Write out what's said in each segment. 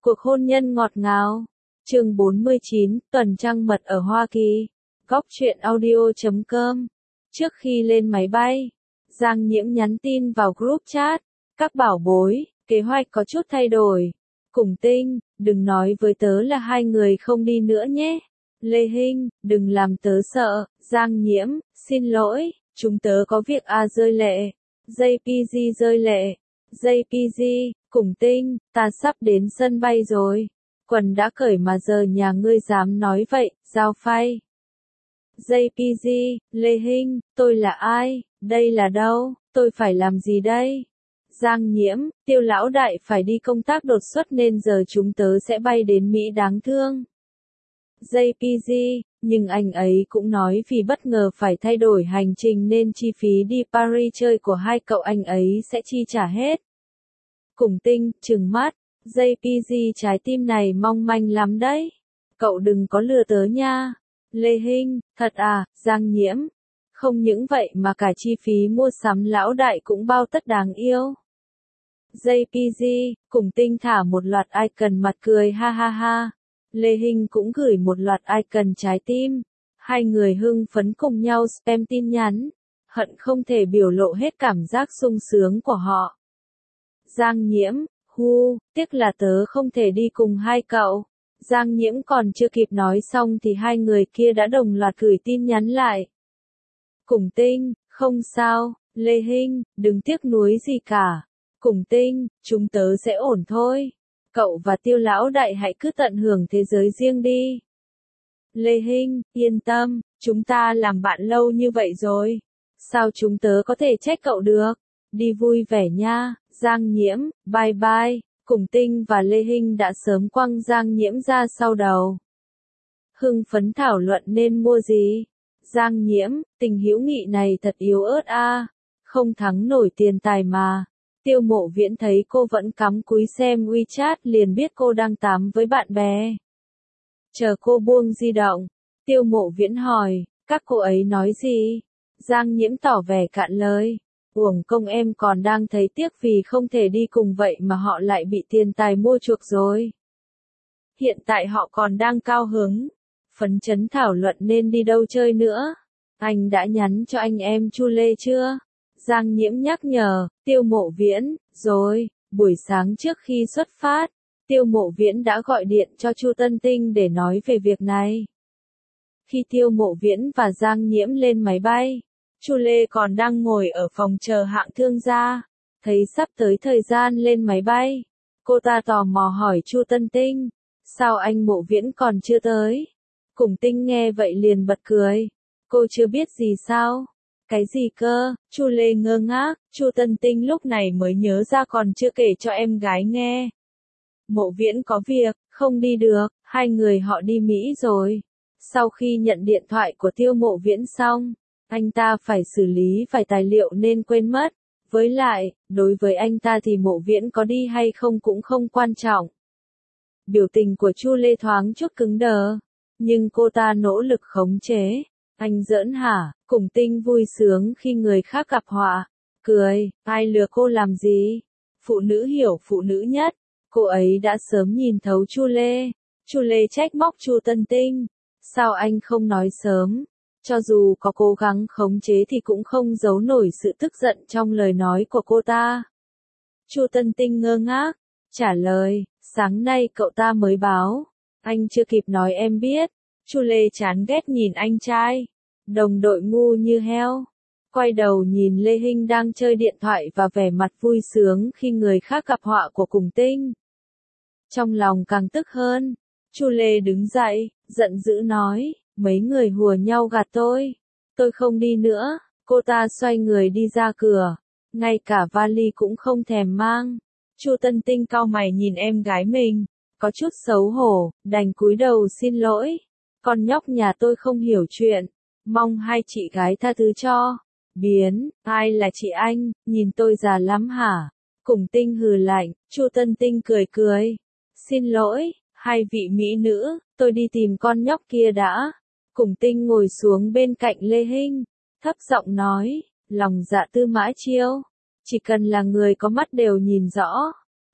Cuộc hôn nhân ngọt ngào. Chương 49, tuần trăng mật ở Hoa Kỳ. Góc truyện audio.com. Trước khi lên máy bay, Giang Nhiễm nhắn tin vào group chat. Các bảo bối, kế hoạch có chút thay đổi. Cùng Tinh, đừng nói với tớ là hai người không đi nữa nhé. Lê Hinh, đừng làm tớ sợ. Giang Nhiễm, xin lỗi, chúng tớ có việc rơi lệ. JPG rơi lệ. JPG, Cùng Tinh, ta sắp đến sân bay rồi. Quần đã cởi mà giờ nhà ngươi dám nói vậy, Giao Phay. JPG, Lê Hinh, tôi là ai, đây là đâu, tôi phải làm gì đây? Giang Nhiễm, Tiêu lão đại phải đi công tác đột xuất nên giờ chúng tớ sẽ bay đến Mỹ đáng thương. JPG, nhưng anh ấy cũng nói vì bất ngờ phải thay đổi hành trình nên chi phí đi Paris chơi của hai cậu anh ấy sẽ chi trả hết. Cùng Tinh, trừng mắt, JPG trái tim này mong manh lắm đấy. Cậu đừng có lừa tớ nha. Lê Hinh, thật à, Giang Nhiễm. Không những vậy mà cả chi phí mua sắm lão đại cũng bao tất đáng yêu. JPG, Cùng Tinh thả một loạt icon mặt cười ha ha ha. Lê Hinh cũng gửi một loạt icon trái tim. Hai người hưng phấn cùng nhau spam tin nhắn. Hận không thể biểu lộ hết cảm giác sung sướng của họ. Giang Nhiễm, tiếc là tớ không thể đi cùng hai cậu. Giang Nhiễm còn chưa kịp nói xong thì hai người kia đã đồng loạt gửi tin nhắn lại. Cùng Tinh, không sao, Lê Hinh, đừng tiếc nuối gì cả. Cùng Tinh, chúng tớ sẽ ổn thôi. Cậu và Tiêu lão đại hãy cứ tận hưởng thế giới riêng đi. Lê Hinh, yên tâm, chúng ta làm bạn lâu như vậy rồi. Sao chúng tớ có thể trách cậu được? Đi vui vẻ nha. Giang Nhiễm, bye bye. Cùng Tinh và Lê Hinh đã sớm quăng Giang Nhiễm ra sau đầu. Hưng phấn thảo luận nên mua gì? Giang Nhiễm, tình hữu nghị này thật yếu ớt a, không thắng nổi tiền tài mà. Tiêu Mộ Viễn thấy cô vẫn cắm cúi xem WeChat liền biết cô đang tám với bạn bè. Chờ cô buông di động, Tiêu Mộ Viễn hỏi, các cô ấy nói gì? Giang Nhiễm tỏ vẻ cạn lời. Uổng công em còn đang thấy tiếc vì không thể đi cùng vậy mà họ lại bị tiền tài mua chuộc rồi. Hiện tại họ còn đang cao hứng, phấn chấn thảo luận nên đi đâu chơi nữa. Anh đã nhắn cho anh em Chu Lê chưa? Giang Nhiễm nhắc nhở, Tiêu Mộ Viễn, rồi, buổi sáng trước khi xuất phát, Tiêu Mộ Viễn đã gọi điện cho Chu Tân Tinh để nói về việc này. Khi Tiêu Mộ Viễn và Giang Nhiễm lên máy bay, Chu Lê còn đang ngồi ở phòng chờ hạng thương gia, thấy sắp tới thời gian lên máy bay. Cô ta tò mò hỏi Chu Tân Tinh, sao anh Mộ Viễn còn chưa tới? Cùng Tinh nghe vậy liền bật cười, cô chưa biết gì sao? Cái gì cơ? Chu Lê ngơ ngác, Chu Tân Tinh lúc này mới nhớ ra còn chưa kể cho em gái nghe. Mộ Viễn có việc, không đi được, hai người họ đi Mỹ rồi. Sau khi nhận điện thoại của Tiêu Mộ Viễn xong, anh ta phải xử lý vài tài liệu nên quên mất. Với lại, đối với anh ta thì Mộ Viễn có đi hay không cũng không quan trọng. Biểu tình của Chu Lê thoáng chút cứng đờ, nhưng cô ta nỗ lực khống chế. Anh giỡn hả? Cùng Tinh vui sướng khi người khác gặp họa. Cười, ai lừa cô làm gì? Phụ nữ hiểu phụ nữ nhất. Cô ấy đã sớm nhìn thấu Chu Lê. Chu Lê trách móc Chu Tân Tinh. Sao anh không nói sớm? Cho dù có cố gắng khống chế thì cũng không giấu nổi sự tức giận trong lời nói của cô ta. Chu Tân Tinh ngơ ngác, trả lời, sáng nay cậu ta mới báo. Anh chưa kịp nói em biết. Chu Lê chán ghét nhìn anh trai. Đồng đội ngu như heo. Quay đầu nhìn Lê Hinh đang chơi điện thoại và vẻ mặt vui sướng khi người khác gặp họa của Cùng Tinh. Trong lòng càng tức hơn. Chu Lê đứng dậy, giận dữ nói, mấy người hùa nhau gạt tôi. Tôi không đi nữa. Cô ta xoay người đi ra cửa. Ngay cả vali cũng không thèm mang. Chu Tân Tinh cau mày nhìn em gái mình. Có chút xấu hổ, đành cúi đầu xin lỗi. Con nhóc nhà tôi không hiểu chuyện. Mong hai chị gái tha thứ cho. Biến, ai là chị anh, nhìn tôi già lắm hả? Cùng Tinh hừ lạnh, Chu Tân Tinh cười cười. Xin lỗi, hai vị mỹ nữ, tôi đi tìm con nhóc kia đã. Cùng Tinh ngồi xuống bên cạnh Lê Hinh, thấp giọng nói, lòng dạ tư mã chiêu. Chỉ cần là người có mắt đều nhìn rõ.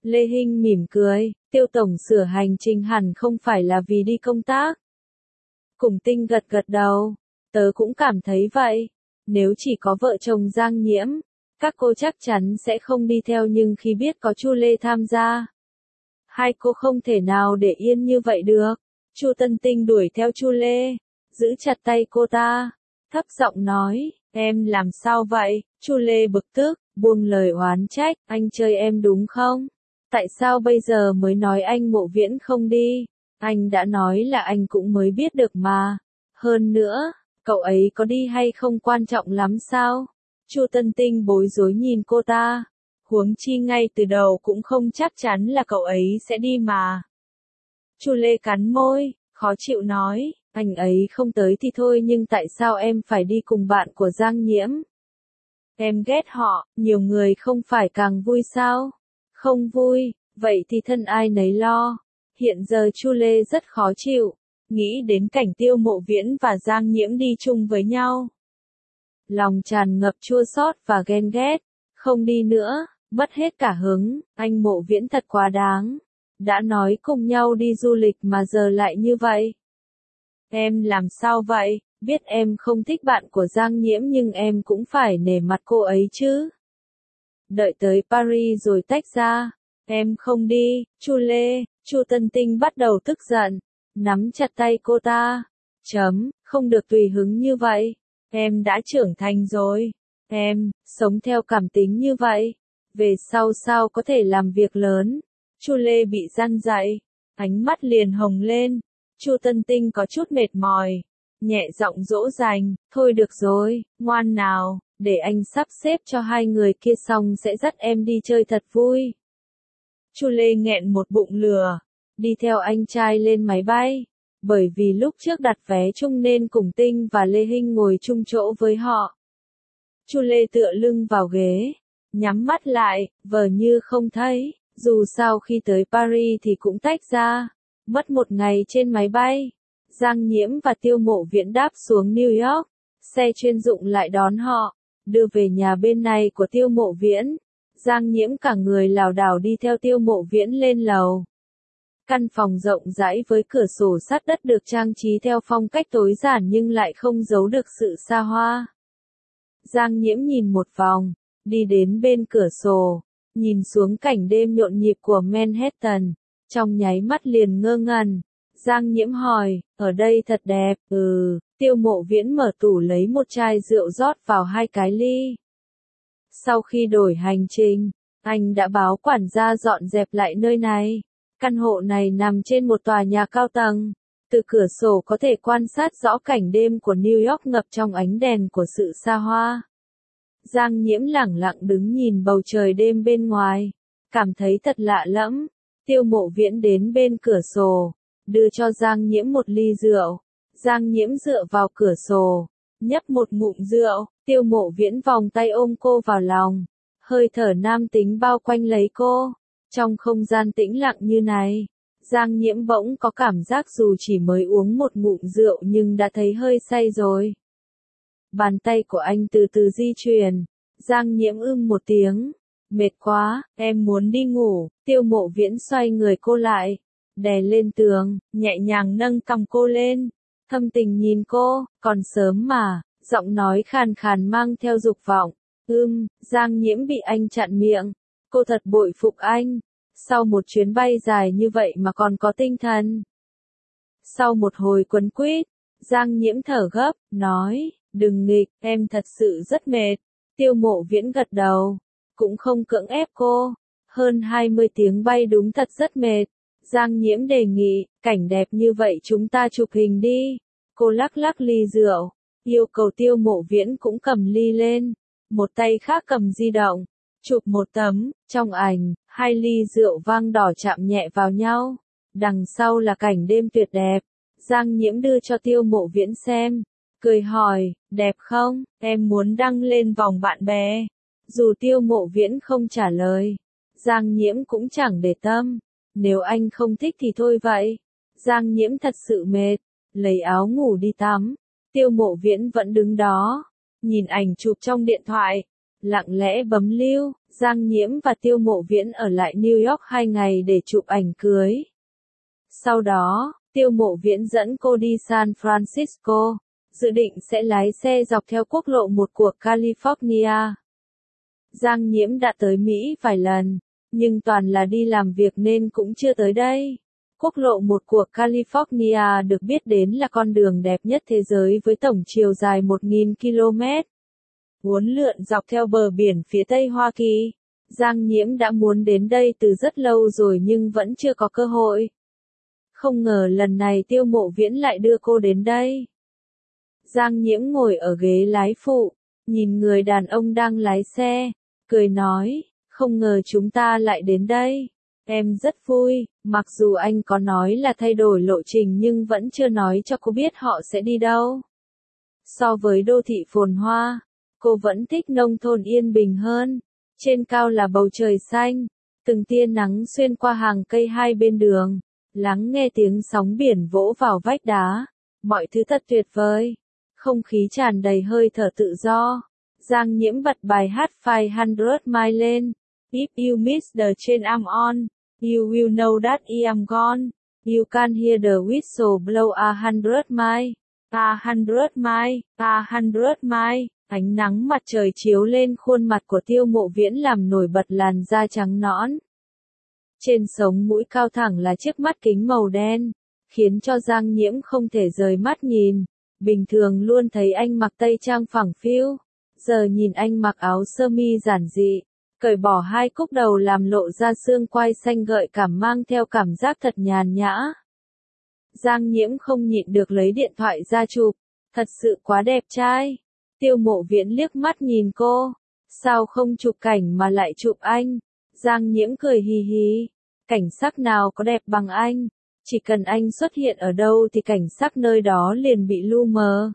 Lê Hinh mỉm cười, Tiêu tổng sửa hành trình hẳn không phải là vì đi công tác. Cùng Tinh gật gật đầu, tớ cũng cảm thấy vậy. Nếu chỉ có vợ chồng Giang Nhiễm, các cô chắc chắn sẽ không đi theo, nhưng khi biết có Chu Lê tham gia, hai cô không thể nào để yên như vậy được. Chu Tân Tinh đuổi theo Chu Lê, giữ chặt tay cô ta, thấp giọng nói, em làm sao vậy? Chu Lê bực tức, buông lời oán trách, anh chơi em đúng không? Tại sao bây giờ mới nói anh Mộ Viễn không đi? Anh đã nói là anh cũng mới biết được mà. Hơn nữa, cậu ấy có đi hay không quan trọng lắm sao? Chu Tân Tinh bối rối nhìn cô ta. Huống chi ngay từ đầu cũng không chắc chắn là cậu ấy sẽ đi mà. Chu Lê cắn môi, khó chịu nói, anh ấy không tới thì thôi, nhưng tại sao em phải đi cùng bạn của Giang Nhiễm? Em ghét họ, nhiều người không phải càng vui sao? Không vui, vậy thì thân ai nấy lo. Hiện giờ Chu Lê rất khó chịu, nghĩ đến cảnh Tiêu Mộ Viễn và Giang Nhiễm đi chung với nhau. Lòng tràn ngập chua xót và ghen ghét, không đi nữa, mất hết cả hứng, anh Mộ Viễn thật quá đáng. Đã nói cùng nhau đi du lịch mà giờ lại như vậy. Em làm sao vậy, biết em không thích bạn của Giang Nhiễm nhưng em cũng phải nể mặt cô ấy chứ. Đợi tới Paris rồi tách ra, em không đi, Chu Lê. Chu Tân Tinh bắt đầu tức giận, nắm chặt tay cô ta. Không được tùy hứng như vậy. Em đã trưởng thành rồi. Em, sống theo cảm tính như vậy. Về sau sao có thể làm việc lớn. Chu Lê bị răn dạy, ánh mắt liền hồng lên. Chu Tân Tinh có chút mệt mỏi, nhẹ giọng dỗ dành, thôi được rồi, ngoan nào, để anh sắp xếp cho hai người kia xong sẽ dắt em đi chơi thật vui. Chu Lê nghẹn một bụng lửa, đi theo anh trai lên máy bay, bởi vì lúc trước đặt vé chung nên cùng Tinh và Lê Hinh ngồi chung chỗ với họ. Chu Lê tựa lưng vào ghế, nhắm mắt lại, vờ như không thấy, dù sao khi tới Paris thì cũng tách ra, mất một ngày trên máy bay. Giang Nhiễm và Tiêu Mộ Viễn đáp xuống New York, xe chuyên dụng lại đón họ, đưa về nhà bên này của Tiêu Mộ Viễn. Giang Nhiễm cả người lảo đảo đi theo Tiêu Mộ Viễn lên lầu. Căn phòng rộng rãi với cửa sổ sát đất được trang trí theo phong cách tối giản nhưng lại không giấu được sự xa hoa. Giang Nhiễm nhìn một vòng, đi đến bên cửa sổ, nhìn xuống cảnh đêm nhộn nhịp của Manhattan, trong nháy mắt liền ngơ ngẩn. Giang Nhiễm hỏi, ở đây thật đẹp, Tiêu Mộ Viễn mở tủ lấy một chai rượu rót vào hai cái ly. Sau khi đổi hành trình, anh đã báo quản gia dọn dẹp lại nơi này. Căn hộ này nằm trên một tòa nhà cao tầng. Từ cửa sổ có thể quan sát rõ cảnh đêm của New York ngập trong ánh đèn của sự xa hoa. Giang Nhiễm lẳng lặng đứng nhìn bầu trời đêm bên ngoài, cảm thấy thật lạ lẫm. Tiêu Mộ Viễn đến bên cửa sổ, đưa cho Giang Nhiễm một ly rượu. Giang Nhiễm dựa vào cửa sổ, nhấp một ngụm rượu. Tiêu Mộ Viễn vòng tay ôm cô vào lòng, hơi thở nam tính bao quanh lấy cô. Trong không gian tĩnh lặng như này, Giang Nhiễm bỗng có cảm giác dù chỉ mới uống một ngụm rượu nhưng đã thấy hơi say rồi. Bàn tay của anh từ từ di chuyển, Giang Nhiễm một tiếng, mệt quá, em muốn đi ngủ. Tiêu Mộ Viễn xoay người cô lại, đè lên tường, nhẹ nhàng nâng cằm cô lên, thâm tình nhìn cô, còn sớm mà, giọng nói khàn khàn mang theo dục vọng. Giang Nhiễm bị anh chặn miệng, cô thật bội phục anh, sau một chuyến bay dài như vậy mà còn có tinh thần. Sau một hồi quấn quýt, Giang Nhiễm thở gấp, nói, đừng nghịch, em thật sự rất mệt. Tiêu Mộ Viễn gật đầu, cũng không cưỡng ép cô, hơn 20 tiếng bay đúng thật rất mệt. Giang Nhiễm đề nghị, cảnh đẹp như vậy chúng ta chụp hình đi. Cô lắc lắc ly rượu, yêu cầu Tiêu Mộ Viễn cũng cầm ly lên, một tay khác cầm di động, chụp một tấm. Trong ảnh, hai ly rượu vang đỏ chạm nhẹ vào nhau, đằng sau là cảnh đêm tuyệt đẹp. Giang Nhiễm đưa cho Tiêu Mộ Viễn xem, cười hỏi, đẹp không, em muốn đăng lên vòng bạn bè. Dù Tiêu Mộ Viễn không trả lời, Giang Nhiễm cũng chẳng để tâm, nếu anh không thích thì thôi vậy. Giang Nhiễm thật sự mệt, lấy áo ngủ đi tắm. Tiêu Mộ Viễn vẫn đứng đó, nhìn ảnh chụp trong điện thoại, lặng lẽ bấm lưu. Giang Nhiễm và Tiêu Mộ Viễn ở lại New York 2 ngày để chụp ảnh cưới. Sau đó, Tiêu Mộ Viễn dẫn cô đi San Francisco, dự định sẽ lái xe dọc theo quốc lộ 1 của California. Giang Nhiễm đã tới Mỹ vài lần, nhưng toàn là đi làm việc nên cũng chưa tới đây. Quốc lộ 1 của California được biết đến là con đường đẹp nhất thế giới với tổng chiều dài 1.000 km. Uốn lượn dọc theo bờ biển phía Tây Hoa Kỳ. Giang Nhiễm đã muốn đến đây từ rất lâu rồi nhưng vẫn chưa có cơ hội. Không ngờ lần này Tiêu Mộ Viễn lại đưa cô đến đây. Giang Nhiễm ngồi ở ghế lái phụ, nhìn người đàn ông đang lái xe, cười nói, không ngờ chúng ta lại đến đây. Em rất vui, mặc dù anh có nói là thay đổi lộ trình nhưng vẫn chưa nói cho cô biết họ sẽ đi đâu. So với đô thị phồn hoa, cô vẫn thích nông thôn yên bình hơn. Trên cao là bầu trời xanh, từng tia nắng xuyên qua hàng cây hai bên đường, lắng nghe tiếng sóng biển vỗ vào vách đá. Mọi thứ thật tuyệt vời, không khí tràn đầy hơi thở tự do. Giang Nhiễm bật bài hát 500 Miles lên. If you miss the train I'm on, you will know that I am gone. You can hear the whistle blow 100 miles. 100 miles, 100 miles. Ánh nắng mặt trời chiếu lên khuôn mặt của Tiêu Mộ Viễn làm nổi bật làn da trắng nõn. Trên sống mũi cao thẳng là chiếc mắt kính màu đen, khiến cho Giang Nhiễm không thể rời mắt nhìn. Bình thường luôn thấy anh mặc tây trang phẳng phiu, giờ nhìn anh mặc áo sơ mi giản dị, cởi bỏ hai cúc đầu làm lộ ra xương quai xanh gợi cảm mang theo cảm giác thật nhàn nhã. Giang Nhiễm không nhịn được lấy điện thoại ra chụp, thật sự quá đẹp trai. Tiêu Mộ Viễn liếc mắt nhìn cô, sao không chụp cảnh mà lại chụp anh? Giang Nhiễm cười hì hì, cảnh sắc nào có đẹp bằng anh, chỉ cần anh xuất hiện ở đâu thì cảnh sắc nơi đó liền bị lu mờ.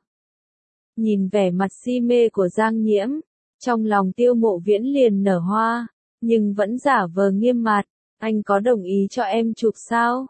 Nhìn vẻ mặt si mê của Giang Nhiễm, trong lòng Tiêu Mộ Viễn liền nở hoa, nhưng vẫn giả vờ nghiêm mặt, anh có đồng ý cho em chụp sao?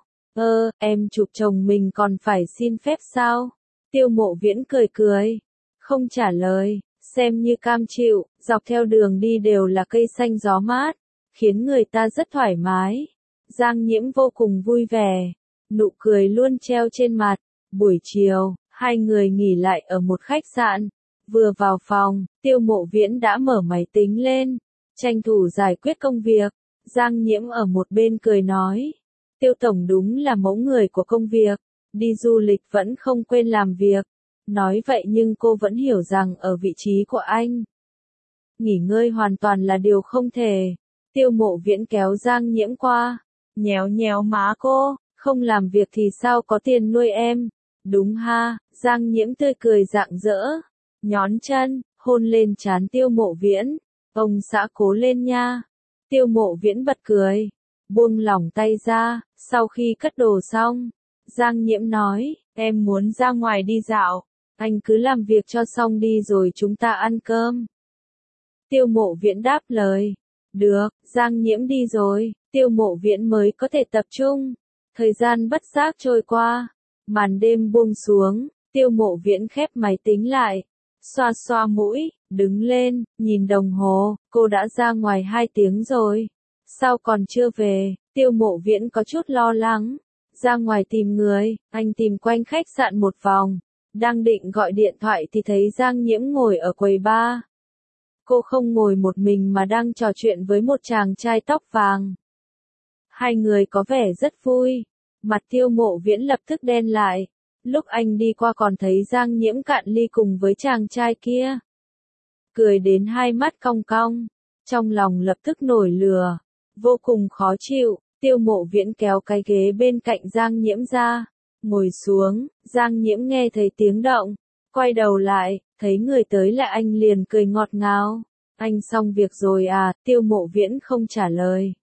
Em chụp chồng mình còn phải xin phép sao? Tiêu Mộ Viễn cười cười, không trả lời, xem như cam chịu, dọc theo đường đi đều là cây xanh gió mát, khiến người ta rất thoải mái. Giang Nhiễm vô cùng vui vẻ, nụ cười luôn treo trên mặt. Buổi chiều, hai người nghỉ lại ở một khách sạn. Vừa vào phòng, Tiêu Mộ Viễn đã mở máy tính lên, tranh thủ giải quyết công việc. Giang Nhiễm ở một bên cười nói, Tiêu Tổng đúng là mẫu người của công việc, đi du lịch vẫn không quên làm việc. Nói vậy nhưng cô vẫn hiểu rằng ở vị trí của anh, nghỉ ngơi hoàn toàn là điều không thể. Tiêu Mộ Viễn kéo Giang Nhiễm qua, nhéo nhéo má cô, không làm việc thì sao có tiền nuôi em? Đúng ha, Giang Nhiễm tươi cười rạng rỡ, nhón chân, hôn lên trán Tiêu Mộ Viễn, ông xã cố lên nha. Tiêu Mộ Viễn bật cười, buông lỏng tay ra, sau khi cất đồ xong, Giang Nhiễm nói, em muốn ra ngoài đi dạo, anh cứ làm việc cho xong đi rồi chúng ta ăn cơm. Tiêu Mộ Viễn đáp lời, được, Giang Nhiễm đi rồi, Tiêu Mộ Viễn mới có thể tập trung. Thời gian bất giác trôi qua, màn đêm buông xuống, Tiêu Mộ Viễn khép máy tính lại, xoa xoa mũi, đứng lên, nhìn đồng hồ, cô đã ra ngoài 2 tiếng rồi. Sao còn chưa về? Tiêu Mộ Viễn có chút lo lắng. Ra ngoài tìm người, anh tìm quanh khách sạn một vòng, đang định gọi điện thoại thì thấy Giang Nhiễm ngồi ở quầy bar. Cô không ngồi một mình mà đang trò chuyện với một chàng trai tóc vàng. Hai người có vẻ rất vui. Mặt Tiêu Mộ Viễn lập tức đen lại. Lúc anh đi qua còn thấy Giang Nhiễm cạn ly cùng với chàng trai kia. Cười đến hai mắt cong cong. Trong lòng lập tức nổi lửa. Vô cùng khó chịu. Tiêu Mộ Viễn kéo cái ghế bên cạnh Giang Nhiễm ra. Ngồi xuống. Giang Nhiễm nghe thấy tiếng động. Quay đầu lại. Thấy người tới là anh liền cười ngọt ngào. Anh xong việc rồi à? Tiêu Mộ Viễn không trả lời.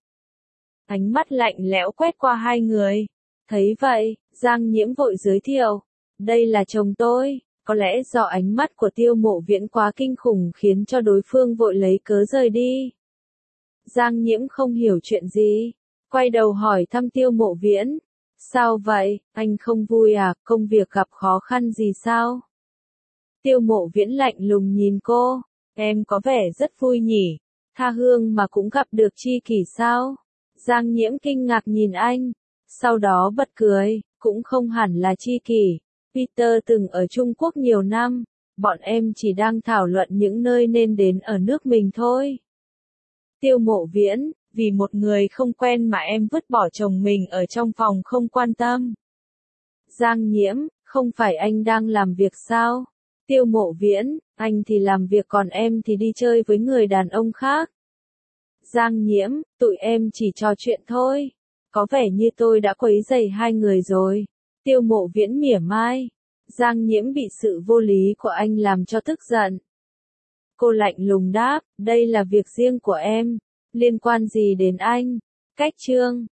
Ánh mắt lạnh lẽo quét qua hai người. Thấy vậy, Giang Nhiễm vội giới thiệu. Đây là chồng tôi. Có lẽ do ánh mắt của Tiêu Mộ Viễn quá kinh khủng khiến cho đối phương vội lấy cớ rời đi. Giang Nhiễm không hiểu chuyện gì. Quay đầu hỏi thăm Tiêu Mộ Viễn. Sao vậy, anh không vui à, công việc gặp khó khăn gì sao? Tiêu Mộ Viễn lạnh lùng nhìn cô. Em có vẻ rất vui nhỉ. Tha hương mà cũng gặp được tri kỷ sao? Giang Nhiễm kinh ngạc nhìn anh, sau đó bật cười, cũng không hẳn là tri kỷ. Peter từng ở Trung Quốc nhiều năm, bọn em chỉ đang thảo luận những nơi nên đến ở nước mình thôi. Tiêu Mộ Viễn, vì một người không quen mà em vứt bỏ chồng mình ở trong phòng không quan tâm. Giang Nhiễm, không phải anh đang làm việc sao? Tiêu Mộ Viễn, anh thì làm việc còn em thì đi chơi với người đàn ông khác. Giang Nhiễm, tụi em chỉ trò chuyện thôi. Có vẻ như tôi đã quấy rầy hai người rồi. Tiêu Mộ Viễn mỉa mai. Giang Nhiễm bị sự vô lý của anh làm cho tức giận. Cô lạnh lùng đáp, đây là việc riêng của em, liên quan gì đến anh? Cách chương